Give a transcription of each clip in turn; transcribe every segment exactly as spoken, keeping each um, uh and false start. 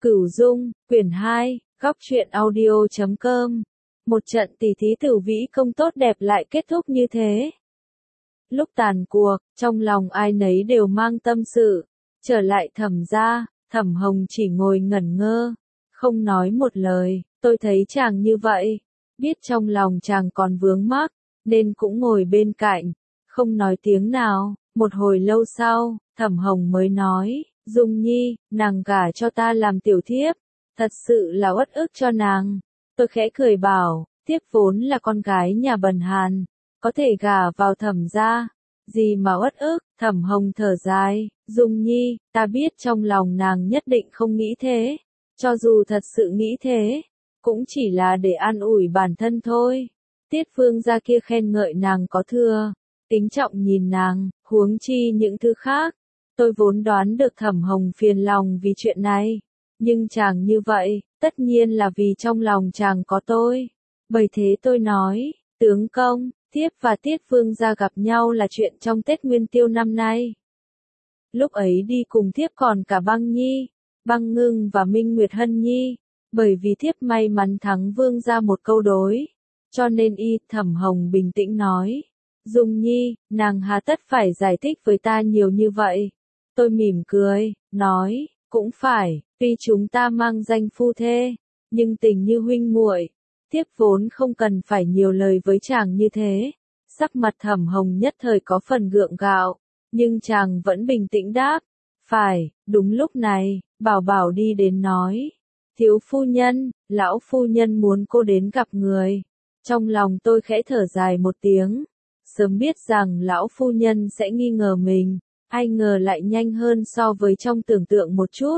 Cửu Dung, quyển hai, góc truyện audio chấm com. Một trận tỷ thí tử vĩ công tốt đẹp lại kết thúc như thế. Lúc tàn cuộc, trong lòng ai nấy đều mang tâm sự. Trở lại Thẩm gia, Thẩm Hồng chỉ ngồi ngẩn ngơ, không nói một lời. Tôi thấy chàng như vậy, biết trong lòng chàng còn vướng mắc, nên cũng ngồi bên cạnh, không nói tiếng nào. Một hồi lâu sau, Thẩm Hồng mới nói, Dung Nhi, nàng gả cho ta làm tiểu thiếp, thật sự là uất ức cho nàng. Tôi khẽ cười bảo, thiếp vốn là con gái nhà bần hàn, có thể gả vào Thẩm gia, gì mà uất ức. Thẩm Hồng thở dài, Dung Nhi, ta biết trong lòng nàng nhất định không nghĩ thế, cho dù thật sự nghĩ thế, cũng chỉ là để an ủi bản thân thôi. Tiết Phương gia kia khen ngợi nàng có thừa, tính trọng nhìn nàng, huống chi những thứ khác. Tôi vốn đoán được Thẩm Hồng phiền lòng vì chuyện này, nhưng chàng như vậy, tất nhiên là vì trong lòng chàng có tôi. Bởi thế tôi nói, tướng công, thiếp và Tiết Phương gia gặp nhau là chuyện trong Tết Nguyên Tiêu năm nay. Lúc ấy đi cùng thiếp còn cả Băng Nhi, Băng Ngưng và Minh Nguyệt Hân Nhi, bởi vì thiếp may mắn thắng Vương gia một câu đối, cho nên y. Thẩm Hồng bình tĩnh nói, Dung Nhi, nàng hà tất phải giải thích với ta nhiều như vậy. Tôi mỉm cười, nói, cũng phải, tuy chúng ta mang danh phu thê, nhưng tình như huynh muội, thiếp vốn không cần phải nhiều lời với chàng như thế. Sắc mặt Thẩm Hồng nhất thời có phần gượng gạo, nhưng chàng vẫn bình tĩnh đáp, phải. Đúng lúc này, Bảo Bảo đi đến nói, thiếu phu nhân, lão phu nhân muốn cô đến gặp người. Trong lòng tôi khẽ thở dài một tiếng, sớm biết rằng lão phu nhân sẽ nghi ngờ mình, ai ngờ lại nhanh hơn so với trong tưởng tượng một chút.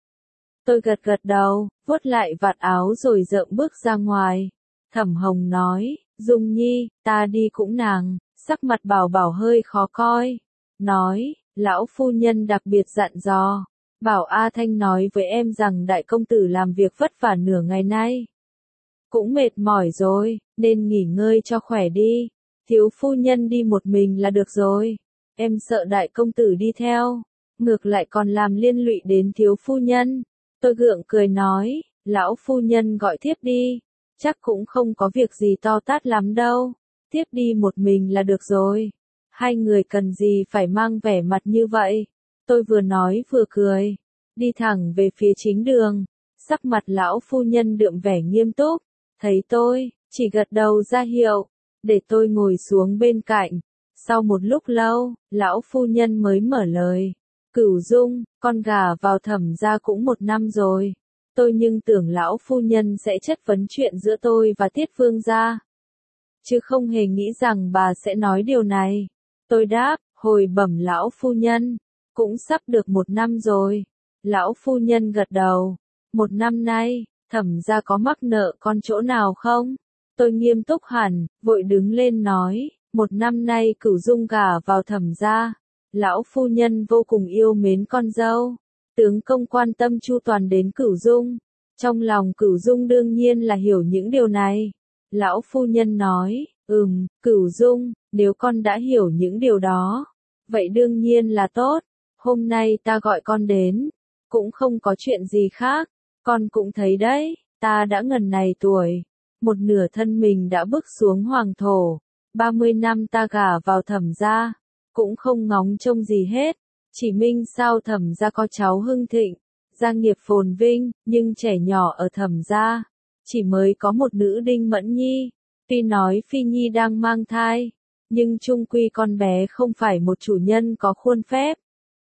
Tôi gật gật đầu, vuốt lại vạt áo rồi rợm bước ra ngoài. Thẩm Hồng nói, Dung Nhi, ta đi cũng nàng. Sắc mặt Bảo Bảo hơi khó coi, nói, lão phu nhân đặc biệt dặn dò, bảo A Thanh nói với em rằng đại công tử làm việc vất vả nửa ngày nay, cũng mệt mỏi rồi, nên nghỉ ngơi cho khỏe đi. Thiếu phu nhân đi một mình là được rồi, em sợ đại công tử đi theo, ngược lại còn làm liên lụy đến thiếu phu nhân. Tôi gượng cười nói, lão phu nhân gọi thiếp đi, chắc cũng không có việc gì to tát lắm đâu, thiếp đi một mình là được rồi. Hai người cần gì phải mang vẻ mặt như vậy. Tôi vừa nói vừa cười, đi thẳng về phía chính đường. Sắc mặt lão phu nhân đượm vẻ nghiêm túc, thấy tôi, chỉ gật đầu ra hiệu, để tôi ngồi xuống bên cạnh. Sau một lúc lâu, lão phu nhân mới mở lời, Cửu Dung, con gả vào Thẩm gia cũng một năm rồi. Tôi nhưng tưởng lão phu nhân sẽ chất vấn chuyện giữa tôi và Tiết Phương gia, chứ không hề nghĩ rằng bà sẽ nói điều này. Tôi đáp, hồi bẩm lão phu nhân, cũng sắp được một năm rồi. Lão phu nhân gật đầu, một năm nay, Thẩm gia có mắc nợ con chỗ nào không? Tôi nghiêm túc hẳn, vội đứng lên nói, một năm nay Cửu Dung gả vào Thẩm gia, lão phu nhân vô cùng yêu mến con dâu, tướng công quan tâm chu toàn đến Cửu Dung. Trong lòng Cửu Dung đương nhiên là hiểu những điều này. Lão phu nhân nói, ừm, Cửu Dung, nếu con đã hiểu những điều đó, vậy đương nhiên là tốt. Hôm nay ta gọi con đến, cũng không có chuyện gì khác, con cũng thấy đấy, ta đã ngần này tuổi, một nửa thân mình đã bước xuống hoàng thổ, ba mươi năm ta gả vào Thẩm gia, cũng không ngóng trông gì hết, chỉ minh sao Thẩm gia có cháu hưng thịnh, gia nghiệp phồn vinh, nhưng trẻ nhỏ ở Thẩm gia, chỉ mới có một nữ Đinh Mẫn Nhi. Tuy nói Phi Nhi đang mang thai, nhưng chung quy con bé không phải một chủ nhân có khuôn phép.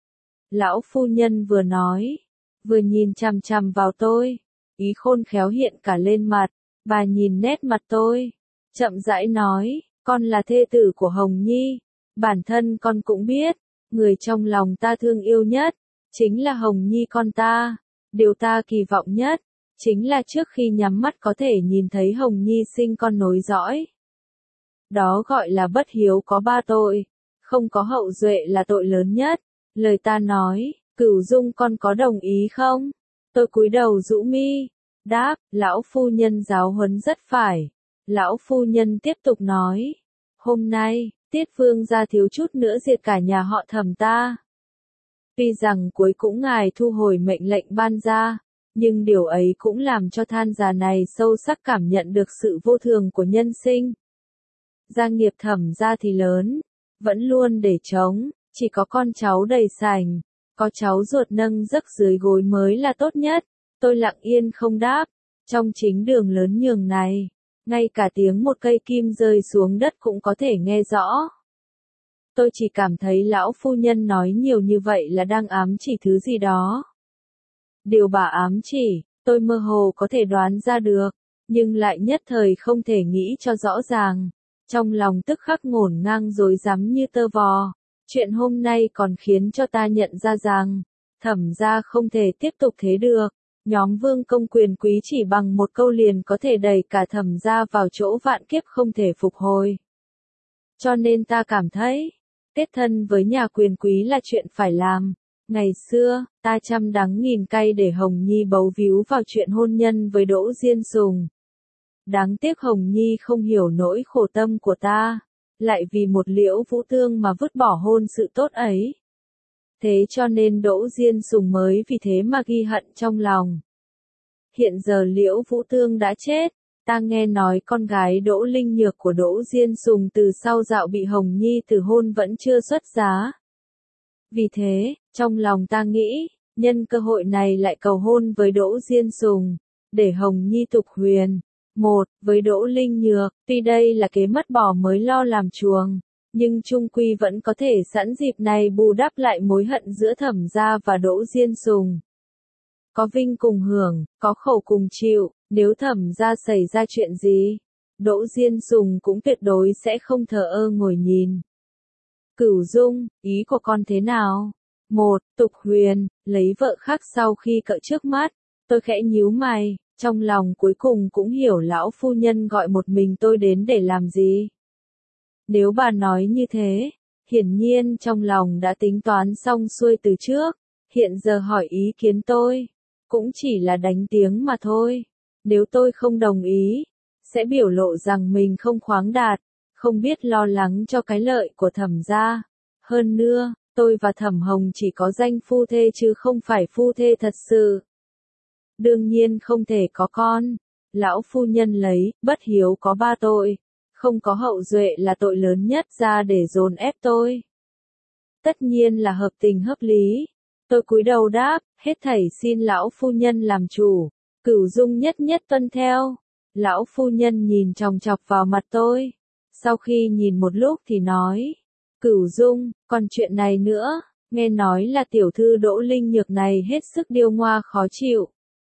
Lão phu nhân vừa nói, vừa nhìn chằm chằm vào tôi, ý khôn khéo hiện cả lên mặt. Bà nhìn nét mặt tôi, chậm rãi nói, con là thê tử của Hồng Nhi, bản thân con cũng biết, người trong lòng ta thương yêu nhất, chính là Hồng Nhi con ta. Điều ta kỳ vọng nhất, chính là trước khi nhắm mắt có thể nhìn thấy Hồng Nhi sinh con nối dõi. Đó gọi là bất hiếu có ba tội, không có hậu duệ là tội lớn nhất. Lời ta nói, Cửu Dung con có đồng ý không? Tôi cúi đầu rũ mi, đáp, lão phu nhân giáo huấn rất phải. Lão phu nhân tiếp tục nói, hôm nay, Tiết Phương gia thiếu chút nữa diệt cả nhà họ Thẩm ta. Tuy rằng cuối cũng ngài thu hồi mệnh lệnh ban ra, nhưng điều ấy cũng làm cho than già này sâu sắc cảm nhận được sự vô thường của nhân sinh. Gia nghiệp Thẩm gia thì lớn, vẫn luôn để trống, chỉ có con cháu đầy sành, có cháu ruột nâng giấc dưới gối mới là tốt nhất. Tôi lặng yên không đáp, trong chính đường lớn nhường này, ngay cả tiếng một cây kim rơi xuống đất cũng có thể nghe rõ. Tôi chỉ cảm thấy lão phu nhân nói nhiều như vậy là đang ám chỉ thứ gì đó. Điều bà ám chỉ, tôi mơ hồ có thể đoán ra được, nhưng lại nhất thời không thể nghĩ cho rõ ràng. Trong lòng tức khắc ngổn ngang rối rắm như tơ vò. Chuyện hôm nay còn khiến cho ta nhận ra rằng, Thẩm gia không thể tiếp tục thế được. Nhóm vương công quyền quý chỉ bằng một câu liền có thể đẩy cả Thẩm gia vào chỗ vạn kiếp không thể phục hồi. Cho nên ta cảm thấy, kết thân với nhà quyền quý là chuyện phải làm. Ngày xưa, ta trăm đắng nghìn cay để Hồng Nhi bấu víu vào chuyện hôn nhân với Đỗ Diên Sùng. Đáng tiếc Hồng Nhi không hiểu nỗi khổ tâm của ta, lại vì một Liễu Vũ Tương mà vứt bỏ hôn sự tốt ấy. Thế cho nên Đỗ Diên Sùng mới vì thế mà ghi hận trong lòng. Hiện giờ Liễu Vũ Tương đã chết, ta nghe nói con gái Đỗ Linh Nhược của Đỗ Diên Sùng từ sau dạo bị Hồng Nhi từ hôn vẫn chưa xuất giá. Vì thế, trong lòng ta nghĩ, nhân cơ hội này lại cầu hôn với Đỗ Diên Sùng, để Hồng Nhi tục huyền. Một, với Đỗ Linh Nhược, tuy đây là kế mất bỏ mới lo làm chuồng, nhưng chung quy vẫn có thể sẵn dịp này bù đắp lại mối hận giữa Thẩm gia và Đỗ Diên Sùng. Có vinh cùng hưởng, có khổ cùng chịu, nếu Thẩm gia xảy ra chuyện gì, Đỗ Diên Sùng cũng tuyệt đối sẽ không thờ ơ ngồi nhìn. Cửu Dung, ý của con thế nào? Một, tục huyền, lấy vợ khác sau khi cỡ trước mắt. Tôi khẽ nhíu mày, trong lòng cuối cùng cũng hiểu lão phu nhân gọi một mình tôi đến để làm gì. Nếu bà nói như thế, hiển nhiên trong lòng đã tính toán xong xuôi từ trước, hiện giờ hỏi ý kiến tôi, cũng chỉ là đánh tiếng mà thôi. Nếu tôi không đồng ý, sẽ biểu lộ rằng mình không khoáng đạt, không biết lo lắng cho cái lợi của Thẩm gia. Hơn nữa, tôi và Thẩm Hồng chỉ có danh phu thê chứ không phải phu thê thật sự. Đương nhiên không thể có con. Lão phu nhân lấy, bất hiếu có ba tội. Không có hậu duệ là tội lớn nhất ra để dồn ép tôi. Tất nhiên là hợp tình hợp lý. Tôi cúi đầu đáp, hết thảy xin lão phu nhân làm chủ. Cửu Dung nhất nhất tuân theo. Lão phu nhân nhìn chòng chọc vào mặt tôi. Sau khi nhìn một lúc thì nói, Cửu Dung, còn chuyện này nữa, nghe nói là tiểu thư Đỗ Linh Nhược này hết sức điêu ngoa khó chịu.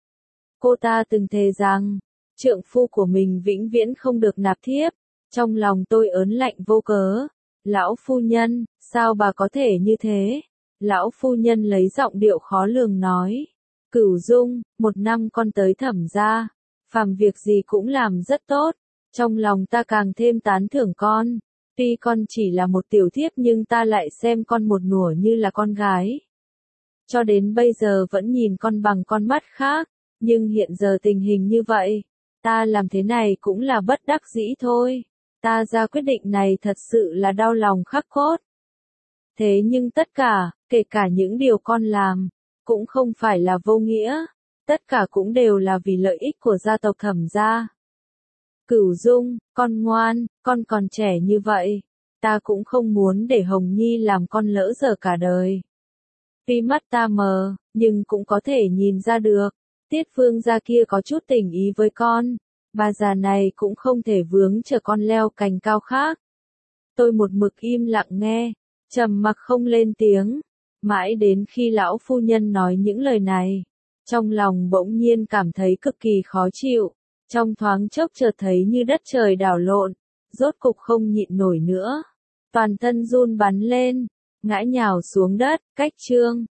Cô ta từng thề rằng, trượng phu của mình vĩnh viễn không được nạp thiếp. Trong lòng tôi ớn lạnh vô cớ. Lão phu nhân, sao bà có thể như thế? Lão phu nhân lấy giọng điệu khó lường nói. Cửu Dung, một năm con tới Thẩm gia, phàm việc gì cũng làm rất tốt. Trong lòng ta càng thêm tán thưởng con. Tuy con chỉ là một tiểu thiếp nhưng ta lại xem con một nửa như là con gái. Cho đến bây giờ vẫn nhìn con bằng con mắt khác. Nhưng hiện giờ tình hình như vậy, ta làm thế này cũng là bất đắc dĩ thôi. Ta ra quyết định này thật sự là đau lòng khắc cốt. Thế nhưng tất cả, kể cả những điều con làm, cũng không phải là vô nghĩa. Tất cả cũng đều là vì lợi ích của gia tộc Thẩm gia. Cửu Dung, con ngoan, con còn trẻ như vậy. Ta cũng không muốn để Hồng Nhi làm con lỡ dở cả đời. Tuy mắt ta mờ, nhưng cũng có thể nhìn ra được. Tiết Phương gia kia có chút tình ý với con. Bà già này cũng không thể vướng chờ con leo cành cao khác. Tôi một mực im lặng nghe, trầm mặc không lên tiếng. Mãi đến khi lão phu nhân nói những lời này, trong lòng bỗng nhiên cảm thấy cực kỳ khó chịu. Trong thoáng chốc chợt thấy như đất trời đảo lộn, rốt cục không nhịn nổi nữa. Toàn thân run bắn lên, ngã nhào xuống đất, cách chương.